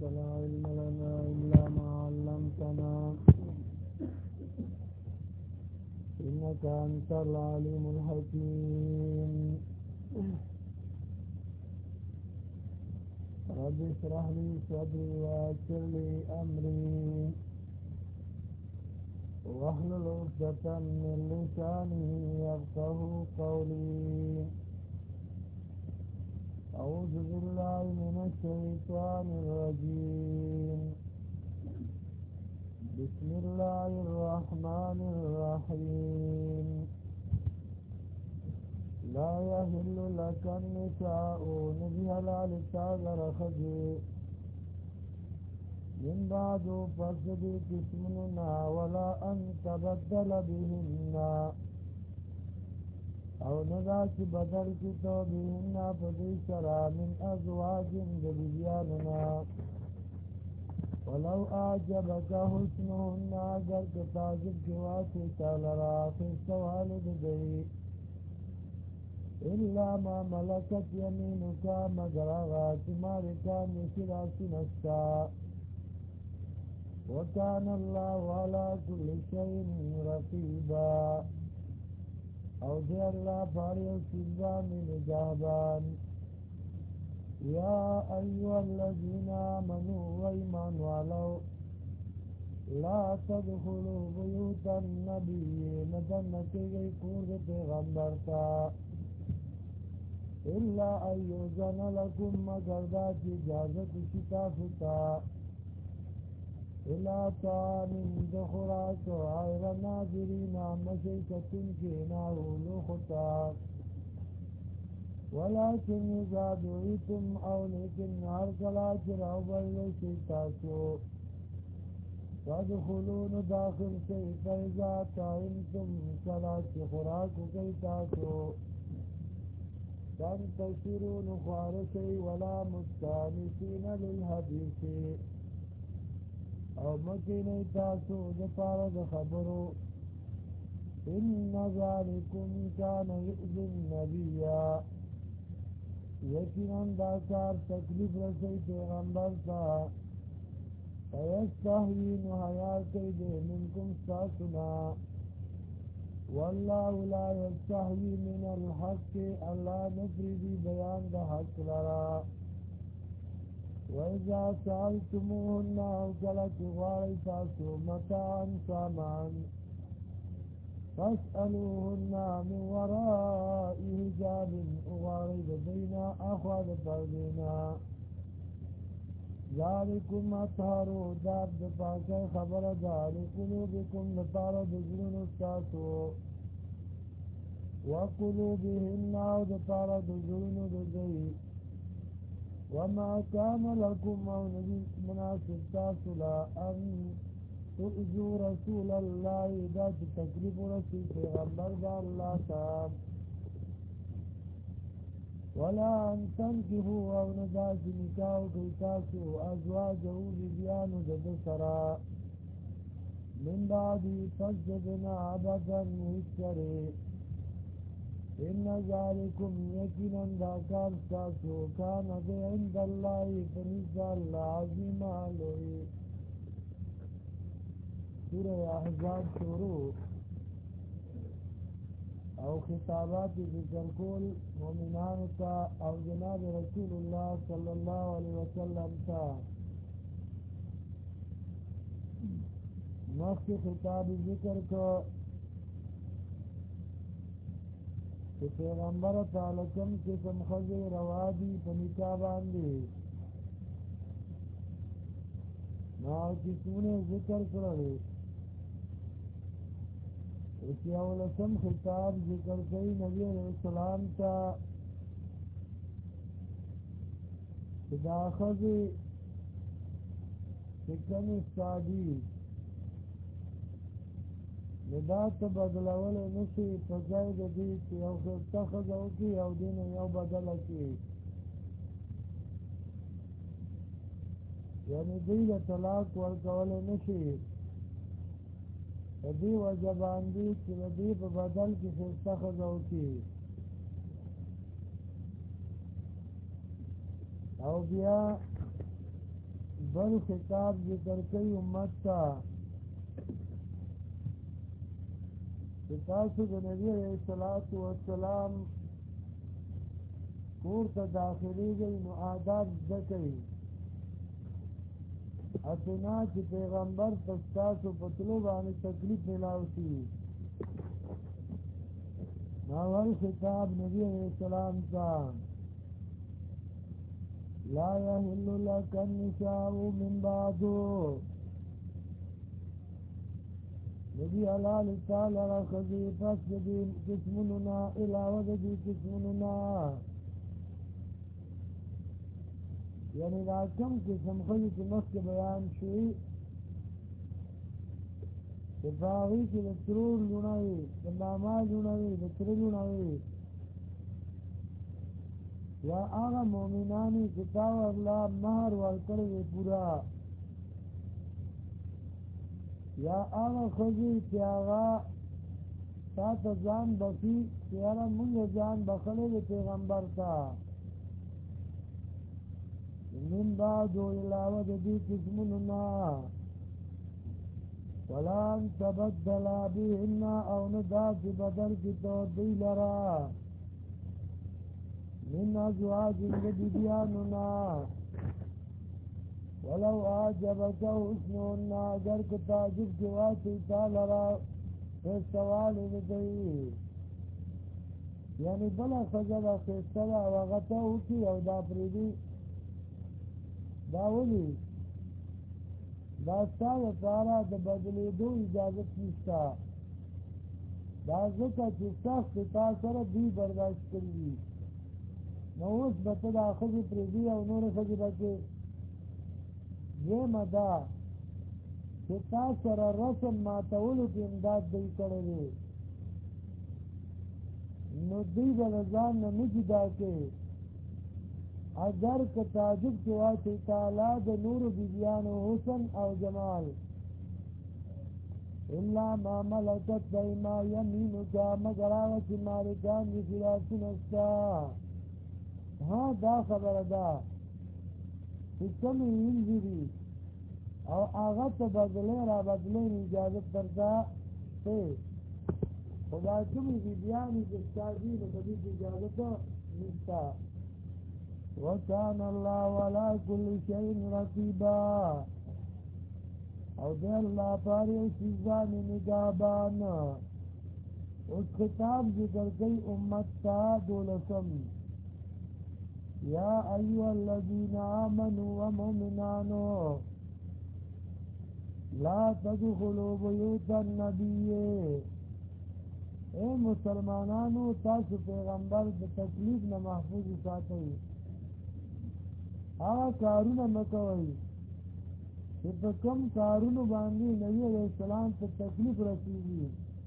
لا علم لنا إلا ما علمتنا إنك أنت العليم الحكيم رب اشرح لي صدري ويسر لي أمري واحلل عقدة من لساني يفقهوا قولي أعوذ بالله من الشيطان الرجيم بسم الله الرحمن الرحيم لا يحل لك النساء نبيها لالتاغر خذي من بعد فصد كسمنا ولا أن تبدل بهن او ندا چې بدل کی تو بهن پدی سرا من ازواج دبیاننا ولو اعجبك حسنهن اگر که تعجب کی واسه تعالی را سوال دی الا ما ملكت يمينك مگر آغا تمہارے کام نشرا سنستا وكان الله على كل شيء رقيبا او دی اللہ باری و سیزانی نجابان یا ایوہ الذین آمنوا و ایمان والو لا تدخلوا بیوت النبی ندن نکی گئی کورد پیغمبر تا الا ایوزن لکم مگر دا کی اجازت شتافتا الا طعام دخراك غير ناظرين مشيكة كيناه خطا ولكن إذا دعيتم أو لكن هركلا جرعوا بالشيطاسو تدخلون داخل شيء فإذا طعمتم صلاة خراك كيتاسو تنتشرون خوارشي ولا مستانسين للحديث او مکینی تاسو دپارا د خبرو ان ذالکم کان یؤذی النبی یقینا دا کار تکلیف رسی پیغمبر تا فیستحیی حیا کوي دې منکم ساسنا والله لا یستحیی من الحق الله نفریدی بیان د حق لرا وَإِذَا سَأَلْتُمُوهُنَّ أَوْكَلَتْ غَائِتَاسُ مَتَاعًا سَامَعًا فَاسْأَلُوهُنَّ مِنْ وَرَاءِ حِجَابٍ غَائِبَ بَيْنَ أَخْوَاتِ بَعْضِنَا ذَلِكُمْ أَطْهَرُ دَابْ دَپَاكَ خبر لِقُلُوبِكُمْ دَپَارَ دَزْلُونُ اسْتَاسُ وَقُلُوبِهِنَّ دَپَارَ دَزْلُونُ دَزَيْ وما كان لكم او نبي مناسب تاسلا ان تؤذوا رسول الله دا تکلیف رسول پیغمبر دا اللہ تا ولا ان تنكحوا او نداس نکاو کیتاسو ازواجه لبیانو دسرا من بعد فجدنا عبدا مهتره ان ذالکم یقینا دا کار ستاسو کان دے عند اللہ فنزد اللہ عظیم علوی سورہ احزاب شروع او خطابات ذکر کول مومنان تا او جناب رسول اللہ صلی اللہ علیہ وسلم تا مخت خطاب ذکر کو کہ پیغمبر تعالی کم قسم خزی روادی پنکا باندی ناو کسونے ذکر کرے اسی اولسم خطاب ذکر کئی نبی علیہ السلام تا دا خزی سکن استادی ندات بدلول نشي فزای د دې چې یو څه خزو کې یو دین یو بدل کی یعنی دې د طلاق ورکول نشي دې وجبان دي چې دې په بدل کې څه خزو کې او بیا بل خطاب ذکر کئی امت تا کہ تاسو د نبی علیہ الصلوۃ والسلام کور ته داخلي گئی نو آداب زده کوي اتنا چې پیغمبر تاسو په تلو باندې تکلیف ملاو شي اول خطاب نبی علیہ السلام تا لا يحل لك النساء من بعد نبی حلال تعالی را خذی پس دی قسمنا علاوه دی قسمنا یعنی دا کم قسم خلی چې مخکې بیان شوي چې په هغې کې د ترور لوڼه وي د ماما لوڼه وي د تره لوڼه وي یا هغه مؤمنانې چې تا ورله مهر ورکړی وي پوره یا هغه ښځې چې هغه تا ته ځان بخي چې یاره مونږ ځان بخلی د پیغمبر ته من بعد علاوه د دې قسمونو ولن تبدل بهن او نه داسې بدل کړي ته دوی لره من ازواج د بیبیانو نه ولو اعجبك حسنهن اگر که تعجب کې واچوي تا لره ښایستهوالی د دوی یعنې بله ښځه ده ښایسته ده او هغه ته وکړي او دا پرېږدي دا ولي دا ستا لپاره د بدلېدو اجازت نشته دا ځکه چې سخت تا سره دوی برداشت کړي دي نو اوس به ته دا ښځې پرېږدي او نورې ښځې به کې دویمه دا چې تا سره رسم ماتولو کې امداد دوی کړی دی نو دوی به له ځان نه نه جدا کوي اگر که تعجب کې واچوي تعالی د نورو بیبیانو حسن او جمال الا ما ملکت ایما یمینک مگر هغه چې مالکان دي خلافونه ستا ها دا خبره ده چې کومې وینځي دي او هغه ته بدلې را بدلې اجازت درته دی خو دا کومې بیبیانې چې ستا دي نو د دې اجازت نشته وكان الله على كل شيء رقيبا او دے اللہ پاری چیزان نگابان اس خطاب ذکر کئی امت تا دولسم یا ایوہ الذین آمنوا ومؤمنانو لا تدخلوا بیوت النبی اے مسلمانانو تاسو پیغمبر د تکلیف نه محفوظ ساتئ هغه کارونه مه کوئ چې په کوم کارونو باندې نبي علیه السلام ته تکلیف رسېږي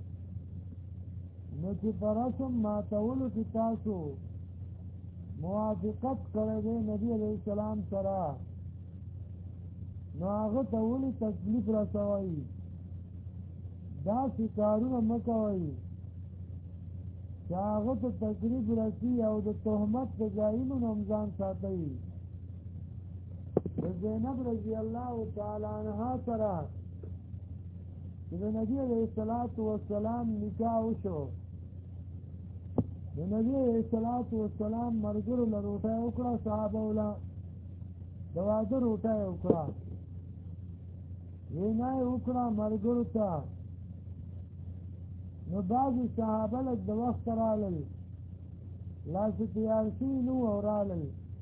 نو چې په رسم ماتولو کې تاسو موافقت کړی دی نبي علیه السلام سره نو هغه ته ولې تکلیف رسوئ داسې کارونه مه کوئ چې هغه ته تکلیف رسي او د تهمت د ځایونو نه هم ځان ساتئ زینب رضی الله تعالی عنها سره چې د نبی علیه السلام نکاح وشو د نبی علیه السلام ملګرو له روټۍ وکړه صحابو له د واده روټۍ وکړه وینا یې وکړه ملګرو ته نو بعضې صحابه لږ د وخته رالل لاسې تیار شوي نه وو او رالل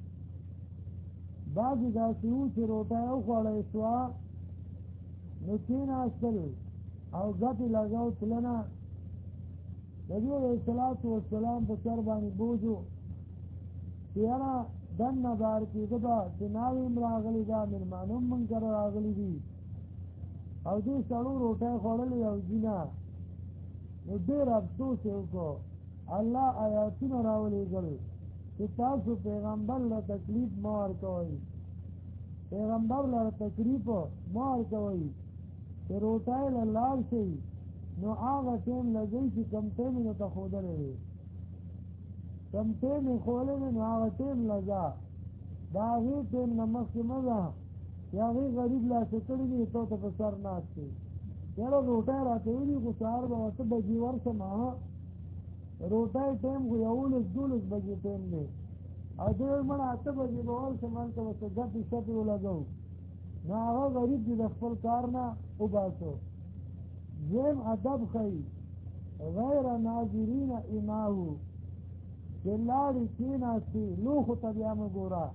بعضې داسې وو چې روټۍ وخوړی شوه نو کېناستل او ګپې لګو تلنه نبي علیه السلام په سر باندې بوج و چې یاره دننه بار کېده به چې ناوې هم راغلي ده مېلمانه هم موږ سره راغلي دي او دې سړو روټۍ خوړلې او ځینه نو ډېر افسوس یې وکړو الله آیاتونه راولېږل چې تاسو پیغمبر له تکلیف مه ورکوئ پیغمبر له تکلیف مه ورکوئ چې روټۍ له لاړ شئ نو هغه ټیم لګئ چې کوم ټیم یې درته ښودلی دی کوم ټیم یې ښودلی دی نو هغه ټیم له ځه د هغې ټیم نه مخکې مه ځه یا هغې غریب لاسې کړي دي تو ته په سر ناست دی یاره روټۍ راته ویلي خو سهار به 8 بجې ورشم روټۍ ټایم خو 11-12 بجې ټایم دی او دوی وایي مړه 8 بجې به ورشم هلته به څه ګپې شپې ولګو نو هغه غریب دې د خپل کار نه وباسو دویم ادب ښایي غیر ناظرین اناهو چې لاړې کېناستې لوښو ته بیا مه ګوره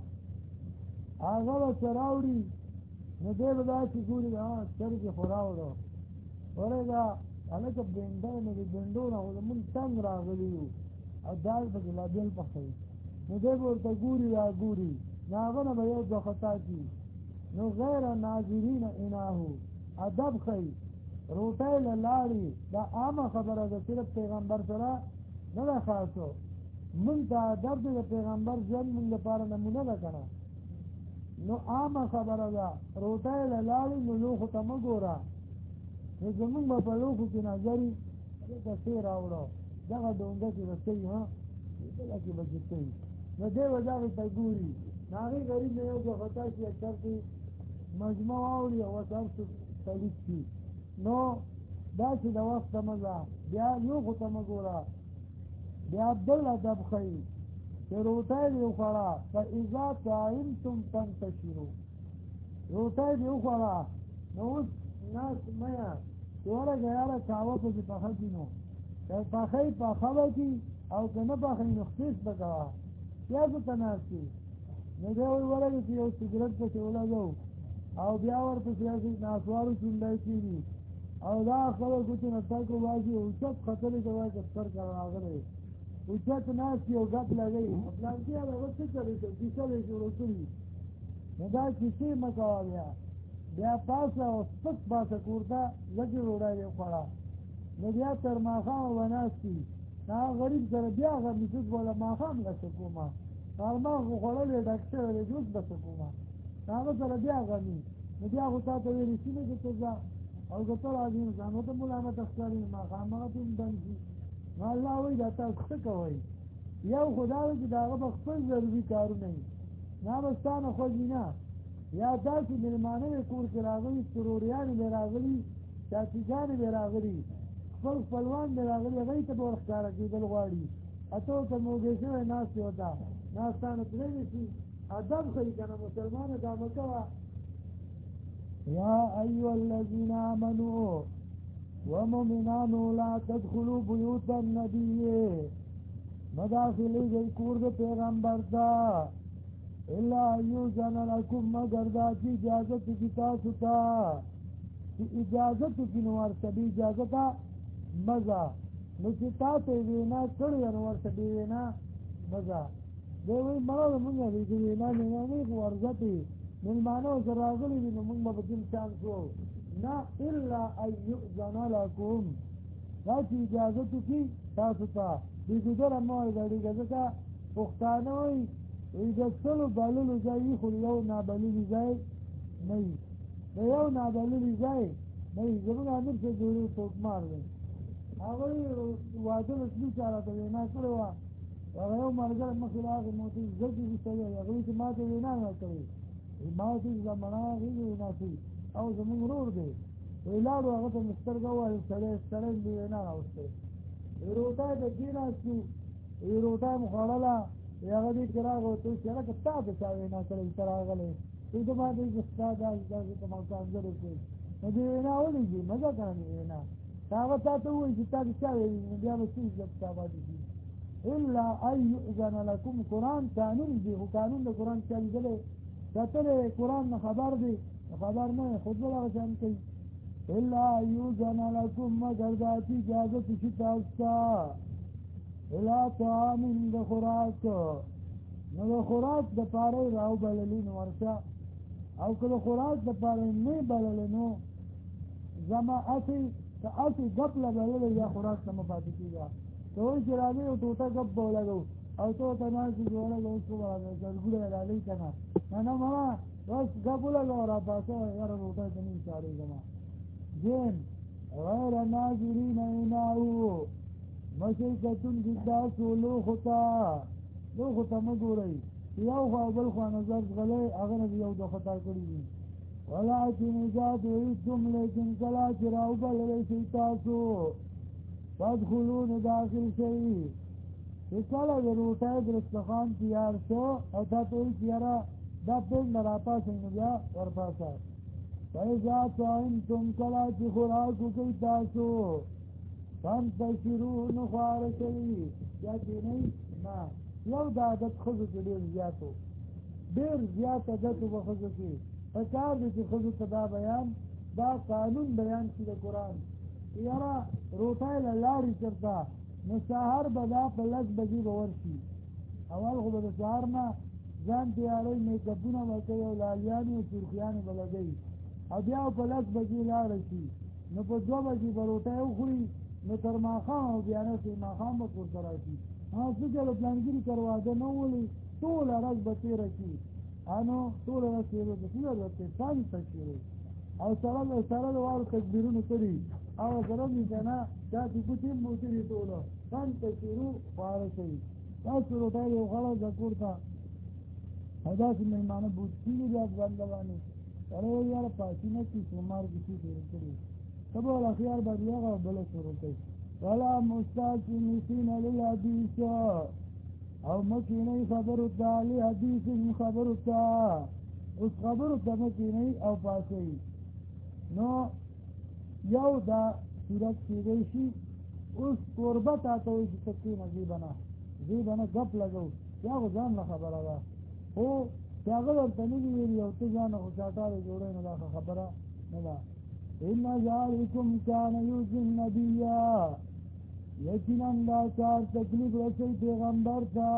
هغه به څه راوړي نو دی به داسې ګوري سترګې خو راوړو ولی دا هلکه بینډی نو د بینډو نه خو زمونږ تنګ راغلي یو او دال پکې لا بېل پخوي نو دی به ورته ګوري را ګوري نو هغه نه به یو دوه خطا کي نو غیر ناظرین اناهو ادب ښایي روټۍ له لاړې دا عامه خبره ده صرف پیغمبر سره نه ده خاصو مونږ ته ادب دی د پیغمبر ژوند مونږ لپاره نمونه ده که نه نو عامه خبره ده روټۍ له لاړې نو لوښو ته مه ګوره نو زمونږ به په لوښو کې نظري دلته څه راوړه دغه ډونګه کې به څهي دغه کې به چې څهي نو دی به دغې ته ګوري نو هغې غریب نه یو دوه خطا شي اکثر کې مجمع واوړي او ورته هر څه تلیف شي نو داسې د وخت ته مه ځه بیا لوښو ته مه ګوره بیا بل ادب ښایي چې روټۍ دې وخوړه فاذا طعمتم فانتشروا روټۍ دې وخوړه نو اوس ناست مه یه چې ورګه یاره کاوه پکې پخه کړي نو که پخی پخه به کړي او که نه پخوي نو خصیص به کوه پیازو ته ناست وي نو دی وایي ورګه چې یو سګرټ پکې ولګو او بیا ورپسې هسې ناسوارو چونډی کېږي او دا خلک ګوتې نه ټک وباسي اوچت ختلې ته وایي که سترګه راغلی اوچت ناست یو ګپ لګوي پلانکي هغه څه کوي که کیسه به یې جوړه کړي نو دا کیسې مه کوه بیا پاسه او سپک باسه کور ته لږې ډوډۍ دې وخوړه نو بیا تر ماښامه به ناست وي نو هغه غریب سره بیا هغه میسوس به له ماښام له څه کومه غرمه خو خوړلی ډک شوی دی اوس به څه کومه نو هغه سره بیا غمي نو بیا خو تا ته ویلې سیمې کې ته ځه او که ته راځې نو ځان ورته ملامته ښکاري ماښام هغه ته هم بند شي نو الله وایي دا تاسو څه کوئ یو خو دا وایي چې د هغه به خپل ضروري کارونه وي نه به ستا نه خوځي نه یا داسې مېلمانه یې کور کې راغلي سروریانې به راغلي چاچیګانې به راغلي خپل خپلوان به راغلي هغوی ته به ورښکاره کېدل غواړي ته ورته موږی شوی ناست یې ورته ناستانه تللی نه شي ادب ښایي که نه مسلمانه دا مه کوه یا ایها الذین آمنوا ومؤمنانو لا تدخلوا بیوت النبی مداخلی گئی کور د پیغمبر تا الا یوزن لکم مگر دا چی اجازت کی تاسو تا چی اجازت کی نوار سبی اجازتا مزا نو چی تا ته وینا کړی نوار سبی وینا مزا دوی مړو مونږه دی وینا نه نه ورځتي ملمانو سره راغلي دي نو موږ به دین شان شو نه الا ان یؤذن لکم دا چې اجازه کی تاسو ته دې ګره مو غړي ګزکا پښتانه وي د څلو بللو ځای خو یو نابللي ځای نه وي د یو نابللي ځای نه وي زموږ امیر چې جوړي توکمار دی هغه واده رسمي چاره ته وینا کړې وه هغه یو ملګری مخکې راغی مو ته زړګي ویستلی هغوی چې ما ته وینا نه کړې ما ته زمانه هغې وینا کوي او زموږ ورور دی وی لاړو هغه ته مې سترګه وویل سړی مې وینا راوستی روټۍ ته کېناستو روټۍ مو خوړله هغه دې چې راغی ورته وایي چې هلکه تا ته چا وینا کړې ته راغلی وایي د ما ته چې ستا داسې ته ما ځانګړې کړې نو دې وینا ولیږي مزه که نه وینا هغه تا ته ووایي چې تا دې چا ویلي نو بیا به څه عزت ستا پاتې شي الا ان یؤذن لکم قرآن قانون دی خو قانون د قرآن چا لیدلی کتلی قرآن نه خبر دی خبر نه خود به دغه شان کوي الا ان یؤذن لکم مگر دا چې اجازت شي تاسو ته الی طعام د خوراک نو د خوراک دپاره یې راوبللي نو ورشه او که د خوراک دپاره یې نه بللی نو زما هسې که هسې ګپ له بللی یا خوراک ته مه پاتې کېږه که وایي چې راځئ یو ټوټه ګپ به ولګو او ته ورته ناست چې ولګو اوس خو به ګرګوړی یې ډالۍ که نه نه نه مړه بس ګپ ولګوه راپاسه یاره روټۍ ته نه ایسارېږمه دین غیر ناظرین اناهو مشي کتونکي تاسو لوښو ته مه ګورئ یو خوا او بل خوا نظر ځغلی هغه نه یو دوه خطا کړي دي ولكن اذا دعيتم لیکن کلا چې راوبللی شئ تاسو فادخلون داخل شئ چې کله د روټۍ دسترخوان تیار شو او تا ته وایي چې یاره دا پرېږده راپاڅئ نو بیا ورپاڅه فاذا طعمتم کله چې خوراک وکئ تاسو فانتشروا نو خواره کوي یا کښېنئ نه یو د عادت ښځو کې ډېر زیات و ډېر زیات عادت و په ښځو کې په کار دی چې ښځو ته دا بیان دا قانون بیان شي د قرآن چې یاره روټۍ له لاړې چېرته نو سهار به دا په 10 بجې به ورشي اول خو به د سهار نه ځان تیاروي میکاپونه به کوي او لالیانې او سرخیانې به لګوي او بیا په 10 بجې لاړه شي نو په 2 بجې به روټۍ وخوري نو تر ماښام او بیا نسې ماښام به کور ته راشي څه چې د پلانګري تر واده نه ولي ټوله ورځ به تېره شي نو ټوله ورځ تېرو ته څه ضرورت دی فانتشروا او سره د واړو تکبیرونو کړي او سره مې که نه دا چې ګوتې هم بوتلي ټوله فانتشروا خواره کوي تاسو روټۍ یو غړه ده کور ته او داسې مېلمانه بوت کېږي بیا بنده باندې سره وایي یاره پاسي نه کړي سومار کې څه شروع کړي ته به وله خیال به بیا بله شروع کوي ولا مستأنسین للحدیث او مکینی خبرو تا لحدیث خبرو تا اوس خبرو ته مکینی او پاسئ نو یو دا صورت کېدی شي اوس کوربه تا ته وایي چې ته کښېنه زی به نه ګپ لګو یا خو ځان له خبره ده خو چې هغه درته نه دي ویلي او ته ځان خو چاټارې جوړوې نو دا خبره نه ده ان ذلکم کان یؤذی النبی یقینا دا کار تکلیف رسوي پیغمبر ته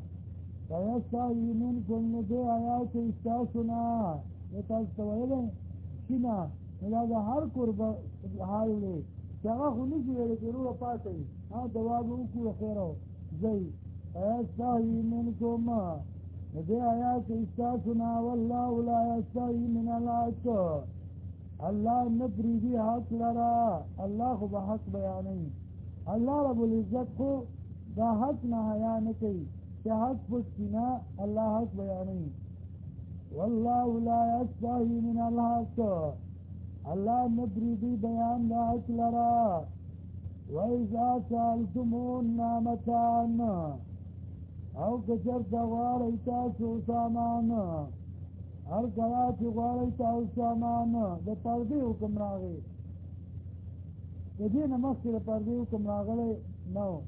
فیستحیی منکم نو دی آیات ستاسو نه تاسو ته ویلی شي نه نو دا د هر کوربه حال دی چې هغه خو نه شي ویلی چې وروره پاڅئ دوا به وکړو خیره ځئ فیستحیی منکم نو دی آیات ستاسو نه والله لا یستحیی من الحق الله نه پرېږدي حق لره الله خو به حق بیانوي الله رب العزت خو دا حق نه حیا نه کوي چې حق پټ کړي نه الله حق بیانوي والله لا یستحیی من الحق الله نه پرېږدي بیان د حق لره وإذا سألتموهن متاعا او که چېرته غواړئ تاسو سامان هر کله چې غواړئ تاسو سامان د پردې حکم راغی د دې نه مخکې د پردې حکم راغلی نه و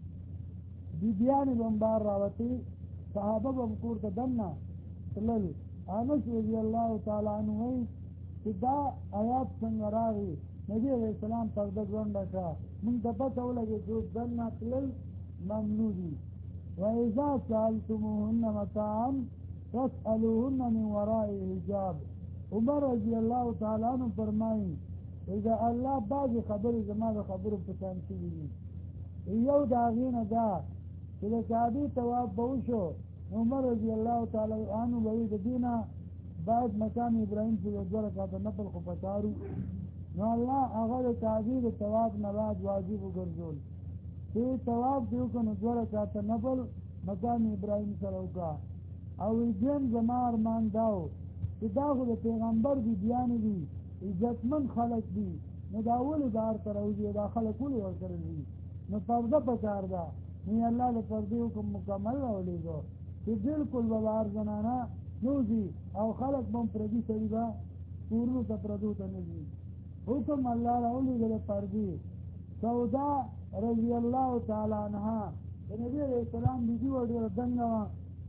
بیبیانې به هم بار راوتې صحابه به هم کور ته دننه تلل انس رضي الله تعالی عنه وایي چې دا آیات څنګه راغی نبي علیه السلام پرده ځونډه کړه موږ ته پته ولګېد چې دننه تلل ممنوع دي وإذا سألتموهن متاعا فاسألوهن من وراء حجاب عمر رضی الله تعالی عنہ فرمایي اذا الله بعضې خبرې زما د خبرو په شان شوي دي یو د هغې نه دا چې د کعبې طواف به وشو عمر رضی الله تعالی عنہ به وایي د دې نه باید مقام ابراهیم چې یو 2 رکعته نفل خو پکارو نو الله هغه د کعبې د طواف نه بعد واجب وګرځول چې طواف دې وکړو نو 2 رکعته نفل مقام ابراهیم سره وکړه او دین زما ارمان داو چې دا خو د پیغمبر بیبیانې دي عزتمن خلک دي نو دا ولې بهر ته راوځي دا خلک ولې ورسره دي نو پرده پکار ده نو الله د پردې حکم مکمل راولېږو چې بلکل به بهر زنانه نه وځي او خلک به هم پردي سړي به کورونو ته پردو ته نه ځي حکم الله راولېږو د پردې سودا رضی الله تعالی عنها د نبي علیه السلام بیبي وه ډېره دنګه وه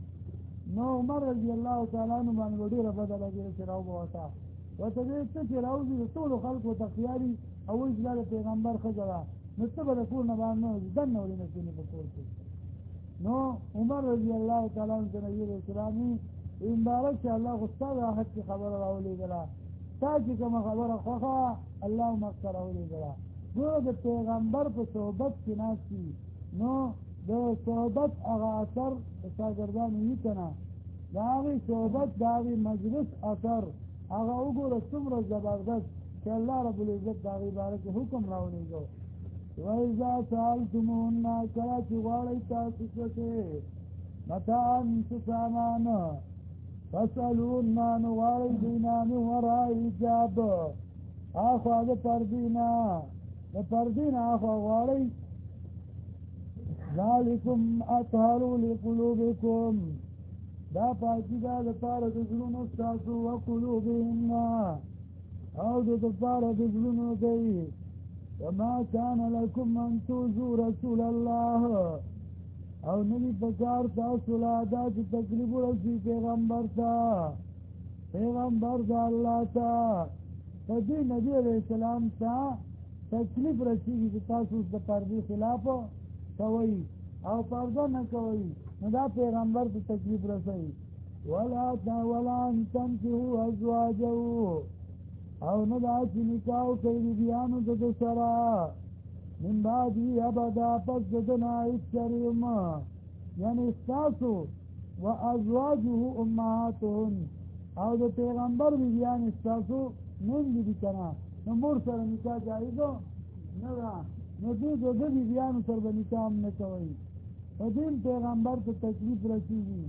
نو عمر رضی الله تعالی عنه باندې ډېره بده لګېده چې راوبوته ورته ویل ته چې راوځي د ټولو خلکو ته خیالي او وایي چې دا د پیغمبر ښځه ده نو ته به د کور نه باندې نه وځي دننه ولې نه کښېنې په کور کې نو عمر رضی الله تعالی عنه ته نبي علیه السلام وي مبارک چې الله خو ستا د راحت کې خبره راولېږله تا چې کومه خبره خوښه وه الله هم حق ته راولېږله ګوره د پیغمبر په صحبت کې ناست وي نو د صحبت هغه اثر د شاګردانو وي که نه د هغې صحبت د هغې مجلس اثر هغه وګوره څومره زبردست چې الله رب العزت د هغې باره کې حکم راولېږو وإذا سألتموهن کله چې غواړئ تاسو څه متاعا څه سامان فاسألونا نغاري دینا من وراء حجاب آخوا دا پردینا آخوا غاري ذالکم اطهر لقلوبکم دا پاکی دا دپار دزلون استاسو وقلوبهن او دپار دزلون دی وما كان لكم ان توزوا رسول الله او نبی پکار تاسو لا دا چې تکلیف ورسی پیغمبر تا اللہ تا فدی نبی علیہ السلام تا تکلیف رسیږي چې تاسو د پردې خلاف کوي او پرده نه کوي نو دا پیغمبر ته تکلیف رسوي ولا ان تنكحوا ازواجه او نه دا چې نکاح کوي بیانو د سره من بعدی ابدا پس دنا اکریم یعنی استاسو و ازواجه امهاتهن او د پیغمبر بیان استاسو نون دی کنا نو مور سره نکاح جایزو نه دا نو دې بیان سره نکاح نه کوي په دین پیغمبر ته تکلیف رسیږي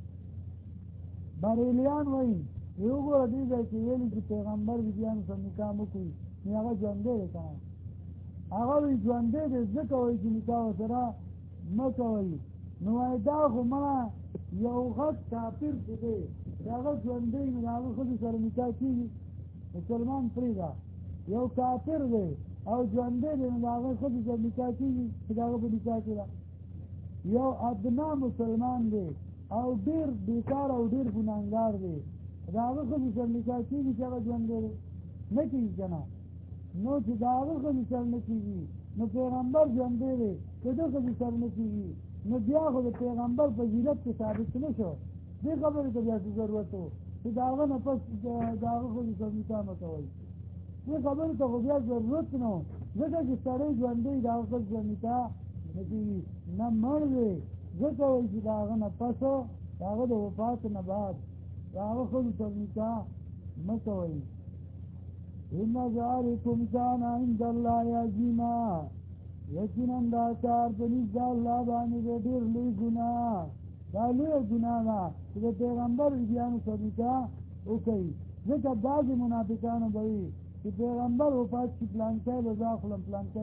بریلیان وایي یو ګور دې چې ویلي چې پیغمبر بیان سره نکاح وکړي نه هغه ژوندې کنا هغه وی ژوندې دې ځکه وایي چې نکاح سره نه کوي نو دا خو ما یو غټ کافر دی هغه ژوندې نه هغه خو سره نکاح کوي مسلمان پریدا یو کافر دی او ژوندې دې نه هغه خو سره نکاح کوي هغه به نکاح کوي یو ادنا مسلمان دی او ډیر بیکار او ډیر ګناهګار دی هغه خو سره نکاح کوي چې هغه ژوندې نه کوي کنه نو چې دا هغه خو سره نه کوي نو پیغمبر ژوندې دی چې دا خو سره نه کوي نو بیا خو د پیغمبر فضیلت کې ثابت نه شو دې خبرې ته بیا ضرورت و چې دا هغه نه پس دا هغه خو سره نکاح نه کوي دې خبرې ته خو بیا ضرورت نه ځکه چې سړی ژوندې دا هغه خو سره نکاح نه کوي نه مړ دی ځکه وایي چې دا هغه نه پس دا هغه د وفات نه بعد دا هغه خو سره نکاح نه کوي ان ذالکم کان عند الله عظیما یقینا دا کار په نزد الله باندې ډېر لوی ګناه دا لوی ګناه ده چې پیغمبر بیان سره وکړي ځکه بعضې منافقانو به وي چې پیغمبر وفات شي پلانکی به زه اخلم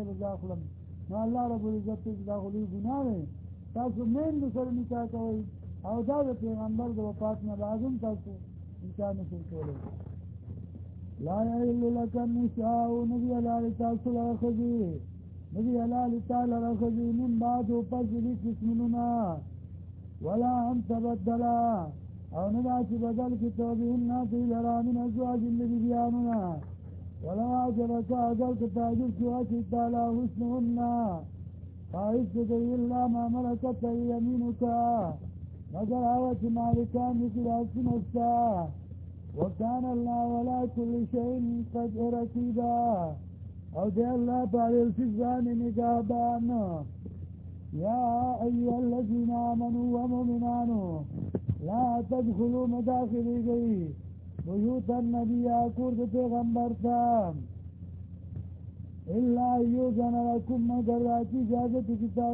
نو الله رب العزت چې دا خو لوی ګناه دی تاسو میندو سره نکاح کوئ او دا د پیغمبر د وفات نه بعد هم تاسو نکاح نشئ کولی لا یحل لک النساء نبی حلال تاسو لره ښځې نبی حلال تا لره ښځې من بعد پس د قسمونونه ولا ان تبدلا او نه دا چې بدل کړي توبهن دوی لره من ازواج د بیبیانونه ولو عجبک اگر که تعجب شوه چې تعالی حسنهن ښایست د دوی الا ما ملکت یمینک مگر هغه چې مالکان دي چې د حسن ستا وكان الله ولا كل شيء قد رقيبا او دي الله تعالى الفزان نقابان يا أيها الذين آمنوا ومؤمنان لا تدخلوا مداخل گئی بيوت النبي اکور پیغمبر تا الا يوزن لكم مگر داتی اجازت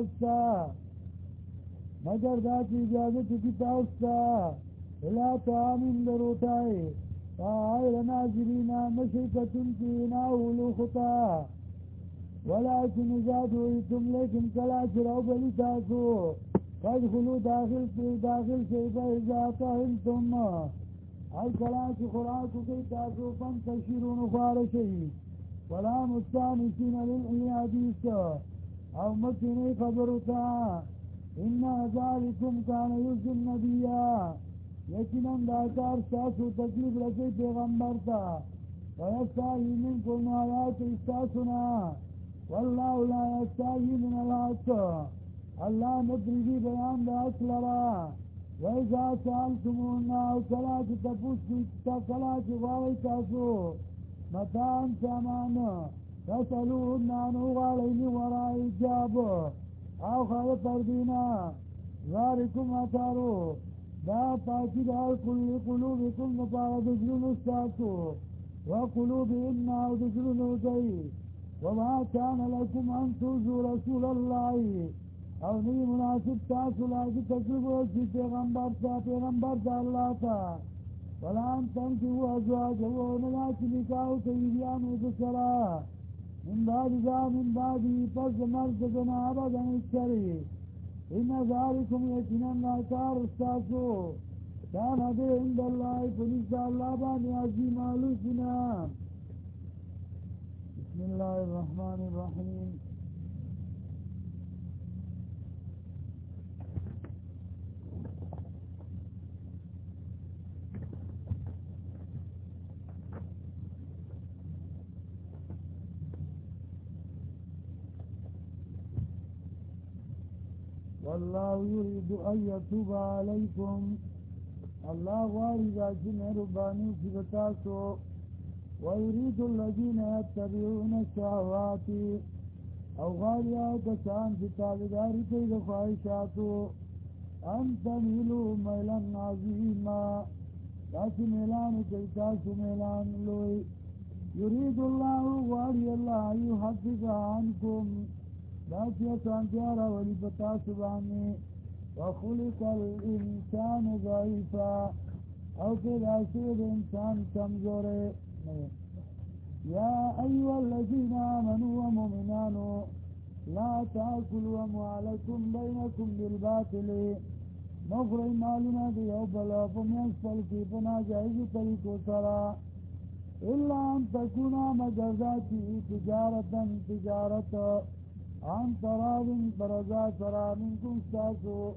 کتاستا الا طعام دروتای فآئل ناظرین مشرکتن کی ناولو خطا ولیکن ازادویتم لیکن کلا چراو بلی تاسو فادخلو داخل شیفا ازا طاہلتم ای کلا چی خوراکو کئی تاسو فانتشرون خوارشی ولا مستانسین للحدیث او مکنی خبرتا ان ذالکم کان یوز النبیہ یقیناً دا کار ستاسو تکلیف رسی پیغمبر تا ویستاہی منکم آیات استاسنا واللہ لا یستاہی من الحق اللہ مدردی بیان دا اصلرا ویزا سالتمونا او کلاچ تپوس کلاچ غاوی تاسو متان سامان تسألوهن عنو غالین ورائی جاب او خواہ پردینا ذالکم اتارو دا پاکی دا کل قلوبکم نپارا دجلون استاسو وقلوبهن او دجلون گئی وما كان لكم ان توزوا رسول الله او نی مناسب تاسو لاجی تکلیف ورسی پیغمبر تا اللہ تا ولا ان تنكحوا ازواجه ونلاك نکاح سیدیانو دسرا من بعد پس مرد ابدا اشتری ان ذالکم یقینا ناکار استاسو كان دے عند اللہ فنزد اللہ بانی عظیم علوسنا بسم اللہ الرحمن الرحیم والله يريد أن يتوب عليكم الله غاري ذاكي مهرباني سبتاسو ويريد الذين يتبعون الشهوات او غاري آكسان في تابداري كيد خواهشاتو أن تميلوا ميلا عظيما تاسو ميلان كيتاسو ميلان لوي يريد الله غاري الله يحفظ عنكم داسي سانتيارا ولبتاسو باني وخلق الإنسان ضعيفا او كده سيد انسان كمزوري يا أيها الذين آمنوا ومؤمنان لا تأكلوا أموالكم بينكم بالباطل مغري مالنا بيوبلا فمينسفل في بناجائز طريق سرا إلا أن تكون مجازاتي تجارة عن تراض برزا سرا منكم ساسو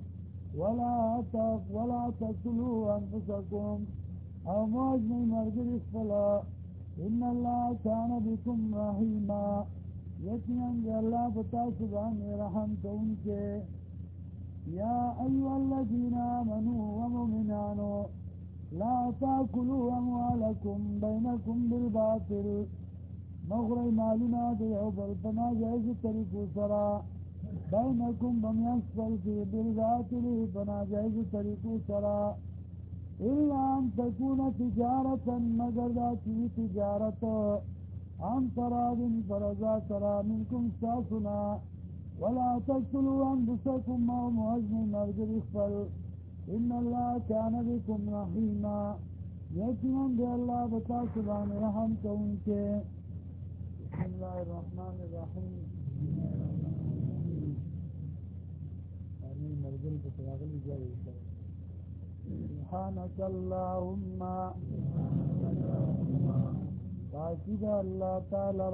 ولا تقتلوا أنفسكم او موجنی مرگر اسفلا ان اللہ كان بكم رحیما یقیناً کہ اللہ بتا سبحان رحم تو ان کے یا ایوہ الذین آمنوا ومؤمنان لا تاکلوا اموالکم بینکم بالباطل مغرئی مالنا دیو بلپنا جائز طریقو سرا بینکم بمیانسفل کی بالباطل بنا جائز طریقو سرا إلا أن تكون تجارة مگر ذاتي تجارة عن تراض فرزا سرا منكم ساسنا ولا تقتلوا أنفسكم أو مهزم مرجر اخفل إن الله كان بكم رحيما يقينا بالله بتاسبان رحم كونك بسم الله الرحمن الرحيم آمين مرجر بتراغل جاي سبحانك اللهم فاشد الله تعالى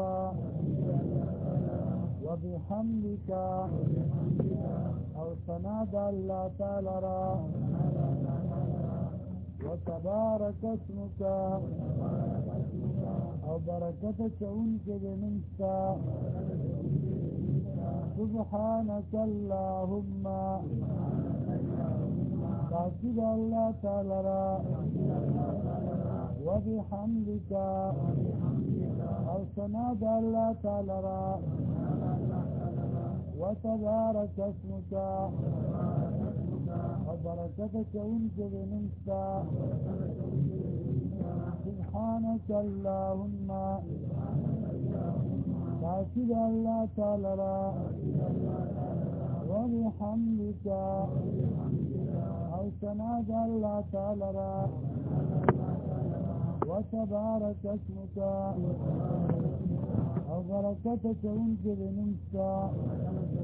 وبحمدك او سناد الله تعالى وتبارك اسمك او بركتك انك بمنك سبحانك اللهم فاشد الله تعالى وبحمدك او سناد الله تعالى وتبارك اسمك وبركتك انك بمنك سبحانك اللهم فاشد الله تعالى وبحمدك او سناد الله تعالى وتبارك اسمك او بركتك انك بمنك